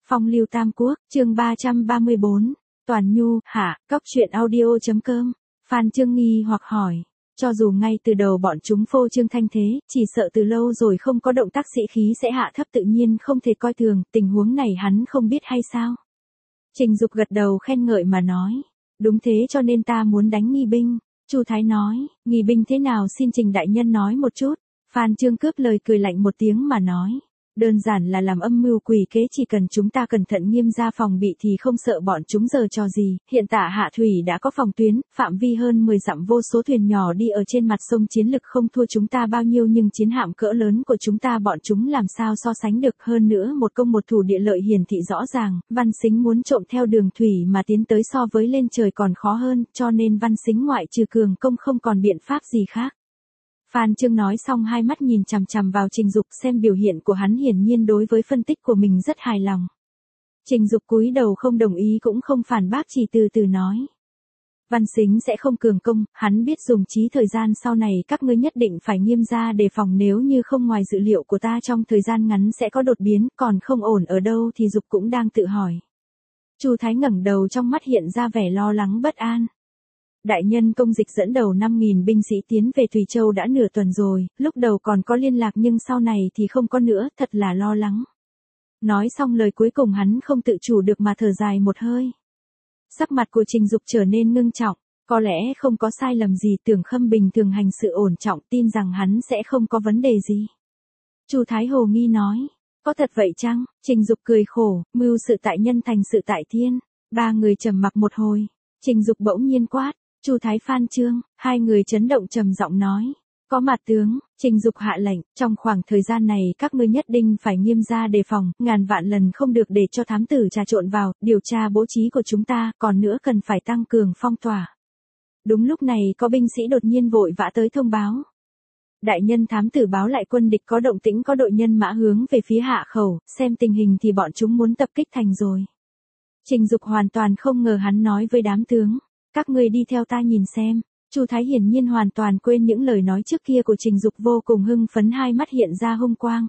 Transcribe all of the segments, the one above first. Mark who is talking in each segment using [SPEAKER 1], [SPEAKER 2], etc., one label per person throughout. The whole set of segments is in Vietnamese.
[SPEAKER 1] Phong lưu Tam Quốc, chương 334, Toàn Nhu, hạ, cóc truyện audio.com, Phan Chương nghi hoặc hỏi. Cho dù ngay từ đầu bọn chúng phô trương thanh thế, chỉ sợ từ lâu rồi không có động tác sĩ khí sẽ hạ thấp tự nhiên không thể coi thường, tình huống này hắn không biết hay sao? Trình Dục gật đầu khen ngợi mà nói. Đúng thế cho nên ta muốn đánh nghi binh. Chu Thái nói, nghi binh thế nào xin Trình đại nhân nói một chút. Phan Chương cướp lời cười lạnh một tiếng mà nói. Đơn giản là làm âm mưu quỷ kế, chỉ cần chúng ta cẩn thận nghiêm ra phòng bị thì không sợ bọn chúng giở trò gì. Hiện tại hạ thủy đã có phòng tuyến, phạm vi hơn 10 dặm vô số thuyền nhỏ đi ở trên mặt sông, chiến lực không thua chúng ta bao nhiêu, nhưng chiến hạm cỡ lớn của chúng ta bọn chúng làm sao so sánh được. Hơn nữa một công một thủ địa lợi hiển thị rõ ràng, Văn Sính muốn trộm theo đường thủy mà tiến tới so với lên trời còn khó hơn, cho nên Văn Sính ngoại trừ cường công không còn biện pháp gì khác. Phan Chương nói xong hai mắt nhìn chằm chằm vào Trình Dục, xem biểu hiện của hắn hiển nhiên đối với phân tích của mình rất hài lòng. Trình Dục cúi đầu không đồng ý cũng không phản bác, chỉ từ từ nói. Văn Sính sẽ không cường công, hắn biết dùng trí thời gian, sau này các ngươi nhất định phải nghiêm ra đề phòng, nếu như không ngoài dự liệu của ta trong thời gian ngắn sẽ có đột biến, còn không ổn ở đâu thì Dục cũng đang tự hỏi. Chu Thái ngẩng đầu, trong mắt hiện ra vẻ lo lắng bất an. Đại nhân công dịch dẫn đầu 5.000 binh sĩ tiến về Thủy Châu đã nửa tuần rồi, lúc đầu còn có liên lạc nhưng sau này thì không có nữa, thật là lo lắng. Nói xong lời cuối cùng hắn không tự chủ được mà thở dài một hơi. Sắc mặt của Trình Dục trở nên ngưng trọng, có lẽ không có sai lầm gì, Tưởng Khâm bình thường hành sự ổn trọng, tin rằng hắn sẽ không có vấn đề gì. Chu Thái hồ nghi nói, có thật vậy chăng? Trình Dục cười khổ, mưu sự tại nhân thành sự tại thiên. Ba người trầm mặc một hồi, Trình Dục bỗng nhiên quát. Chu Thái, Phan Chương, hai người chấn động trầm giọng nói. Có mặt tướng, Trình Dục hạ lệnh, trong khoảng thời gian này các ngươi nhất định phải nghiêm ra đề phòng, ngàn vạn lần không được để cho thám tử trà trộn vào, điều tra bố trí của chúng ta, còn nữa cần phải tăng cường phong tỏa. Đúng lúc này có binh sĩ đột nhiên vội vã tới thông báo. Đại nhân, thám tử báo lại quân địch có động tĩnh, có đội nhân mã hướng về phía hạ khẩu, xem tình hình thì bọn chúng muốn tập kích thành rồi. Trình Dục hoàn toàn không ngờ hắn nói với đám tướng. Các ngươi đi theo ta nhìn xem. Chu Thái hiển nhiên hoàn toàn quên những lời nói trước kia của Trình Dục, vô cùng hưng phấn, hai mắt hiện ra hung quang.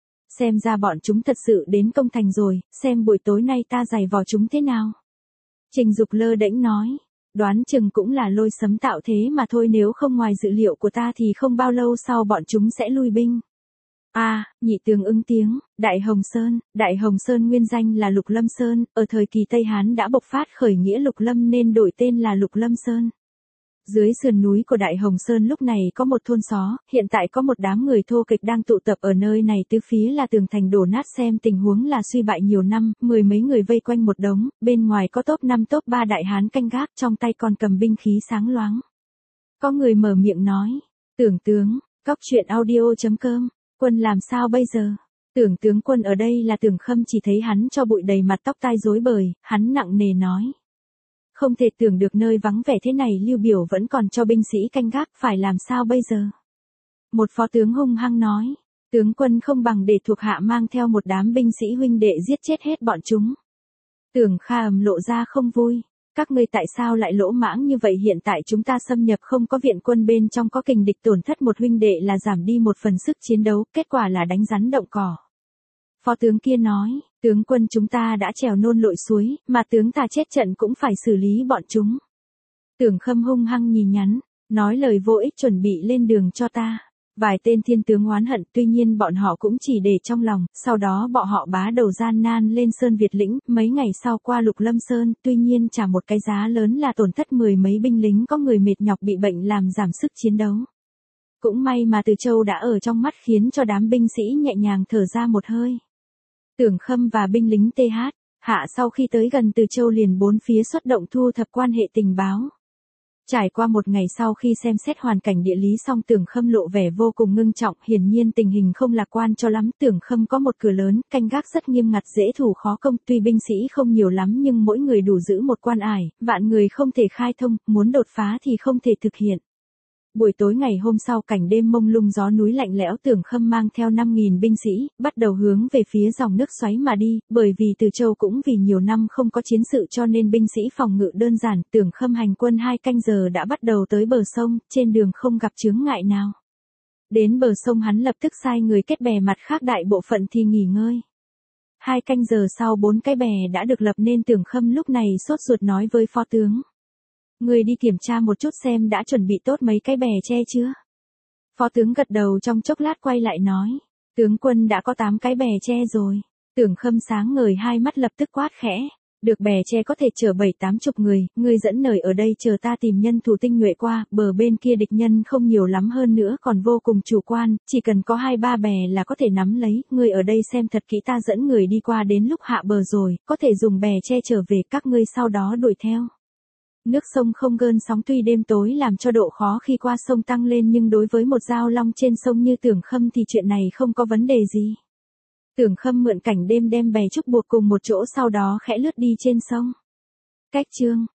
[SPEAKER 1] Xem ra bọn chúng thật sự đến công thành rồi, xem buổi tối nay ta giày vò chúng thế nào. Trình Dục lơ đễnh nói, đoán chừng cũng là lôi sấm tạo thế mà thôi, nếu không ngoài dự liệu của ta thì không bao lâu sau bọn chúng sẽ lui binh. Nhị tướng ứng tiếng, Đại Hồng Sơn nguyên danh là Lục Lâm Sơn, ở thời kỳ Tây Hán đã bộc phát khởi nghĩa Lục Lâm nên đổi tên là Lục Lâm Sơn. Dưới sườn núi của Đại Hồng Sơn lúc này có một thôn xó, hiện tại có một đám người thô kịch đang tụ tập ở nơi này, tứ phía là tường thành đổ nát, xem tình huống là suy bại nhiều năm, mười mấy người vây quanh một đống, bên ngoài có top 5 top 3 đại hán canh gác, trong tay còn cầm binh khí sáng loáng. Có người mở miệng nói, Tưởng tướng, cóc truyện audio.com. Quân làm sao bây giờ? Tưởng tướng quân ở đây là Tưởng Khâm, chỉ thấy hắn cho bụi đầy mặt, tóc tai rối bời, hắn nặng nề nói. Không thể tưởng được nơi vắng vẻ thế này Lưu Biểu vẫn còn cho binh sĩ canh gác, phải làm sao bây giờ? Một phó tướng hung hăng nói, tướng quân không bằng để thuộc hạ mang theo một đám binh sĩ huynh đệ giết chết hết bọn chúng. Tưởng Kha lộ ra không vui. Các ngươi tại sao lại lỗ mãng như vậy, hiện tại chúng ta xâm nhập không có viện quân, bên trong có kình địch, tổn thất một huynh đệ là giảm đi một phần sức chiến đấu, kết quả là đánh rắn động cỏ. Phó tướng kia nói, tướng quân chúng ta đã trèo nôn lội suối, mà tướng ta chết trận cũng phải xử lý bọn chúng. Tưởng Khâm hung hăng nhìn nhắn, nói lời vô ích, chuẩn bị lên đường cho ta. Vài tên thiên tướng oán hận, tuy nhiên bọn họ cũng chỉ để trong lòng, sau đó bọn họ bá đầu gian nan lên Sơn Việt lĩnh, mấy ngày sau qua Lục Lâm Sơn, tuy nhiên trả một cái giá lớn là tổn thất mười mấy binh lính, có người mệt nhọc bị bệnh làm giảm sức chiến đấu. Cũng may mà Từ Châu đã ở trong mắt, khiến cho đám binh sĩ nhẹ nhàng thở ra một hơi. Tưởng Khâm và binh lính TH, Hạ sau khi tới gần Từ Châu liền bốn phía xuất động thu thập quan hệ tình báo. Trải qua một ngày sau khi xem xét hoàn cảnh địa lý xong, Tưởng Khâm lộ vẻ vô cùng ngưng trọng, hiển nhiên tình hình không lạc quan cho lắm. Tưởng Khâm có một cửa lớn, canh gác rất nghiêm ngặt, dễ thủ khó công, tuy binh sĩ không nhiều lắm nhưng mỗi người đủ giữ một quan ải, vạn người không thể khai thông, muốn đột phá thì không thể thực hiện. Buổi tối ngày hôm sau, cảnh đêm mông lung, gió núi lạnh lẽo, Tưởng Khâm mang theo 5.000 binh sĩ, bắt đầu hướng về phía dòng nước xoáy mà đi, bởi vì Từ Châu cũng vì nhiều năm không có chiến sự cho nên binh sĩ phòng ngự đơn giản. Tưởng Khâm hành quân 2 canh giờ đã bắt đầu tới bờ sông, trên đường không gặp chướng ngại nào. Đến bờ sông hắn lập tức sai người kết bè, mặt khác đại bộ phận thì nghỉ ngơi. 2 canh giờ sau 4 cái bè đã được lập nên Tưởng Khâm lúc này sốt ruột nói với phó tướng. Người đi kiểm tra một chút xem đã chuẩn bị tốt mấy cái bè tre chưa? Phó tướng gật đầu trong chốc lát quay lại nói. Tướng quân đã có 8 cái bè tre rồi. Tưởng Khâm sáng ngời hai mắt lập tức quát khẽ. Được bè tre có thể chở 7-80 người, ngươi dẫn nời ở đây chờ ta tìm nhân thủ tinh nhuệ qua, bờ bên kia địch nhân không nhiều lắm hơn nữa còn vô cùng chủ quan, chỉ cần có 2-3 bè là có thể nắm lấy, ngươi ở đây xem thật kỹ ta dẫn người đi qua đến lúc hạ bờ rồi, có thể dùng bè tre trở về các ngươi sau đó đuổi theo. Nước sông không gợn sóng tuy đêm tối làm cho độ khó khi qua sông tăng lên nhưng đối với một giao long trên sông như Tưởng Khâm thì chuyện này không có vấn đề gì. Tưởng Khâm mượn cảnh đêm đem bè trúc buộc cùng một chỗ sau đó khẽ lướt đi trên sông. Cách chương